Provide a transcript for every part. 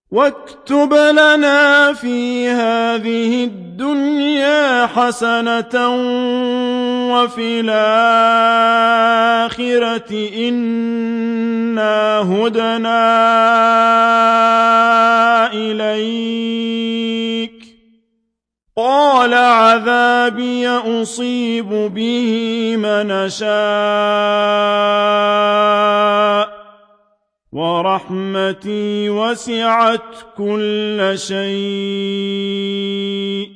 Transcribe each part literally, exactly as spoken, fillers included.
واكتب لنا في هذه الدنيا حسنة وفي الآخرة إنا هدنا إليك قال عذابي أصيب به من أشاء ورحمتي وسعت كل شيء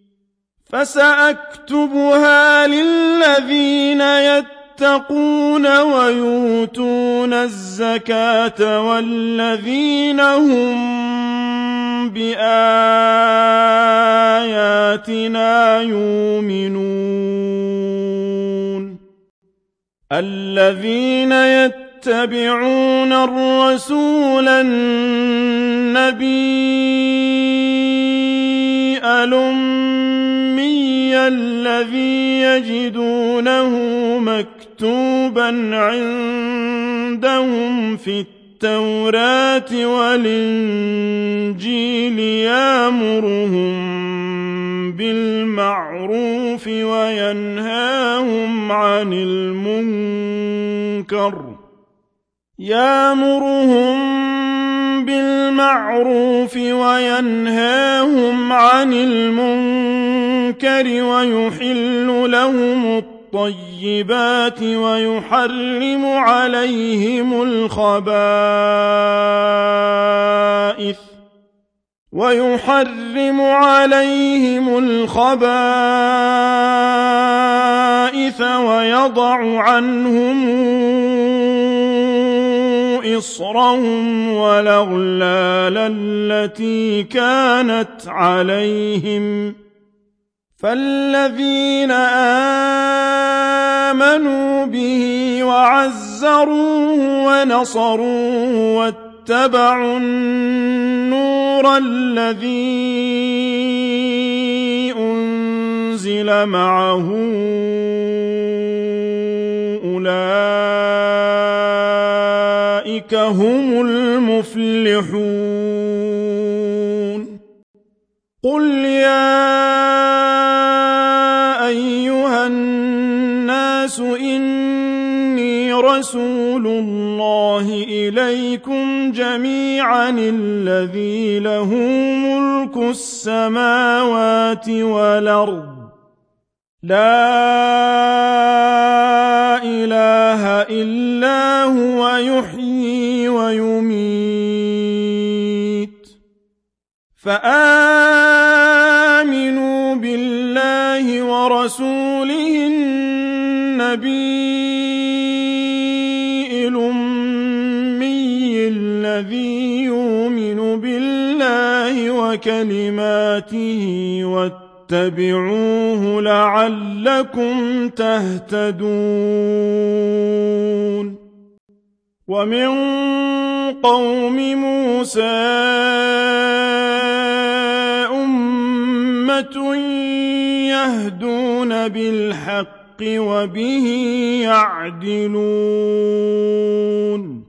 فسأكتبها للذين يتقون ويؤتون الزكاة والذين هم بآياتنا يؤمنون الذين يتقون يتبعون الرسول النبي الأمي الذي يجدونه مكتوبا عندهم في التوراة والإنجيل يأمرهم بالمعروف وينهاهم عن المنكر يأمرهم بالمعروف وينهاهم عن المنكر ويحل لهم الطيبات ويحرم عليهم الخبائث ويحرم عليهم الخبائث ويضع عنهم إصرهم والأغلال التي كانت عليهم فالذين آمنوا به وعزروه ونصروه واتبعوا النور الذي أنزل معه أولئك هم المفلحون قل يا أيها الناس إني رسول الله إليكم جميعا الذي له ملك السماوات والأرض لا إله إلا هو يحيي ويميت فآمنوا بالله ورسوله النبي الأمي الذي يؤمن بالله وكلماته واتبعوه لعلكم تهتدون ومن قوم موسى أمة يهدون بالحق وبه يعدلون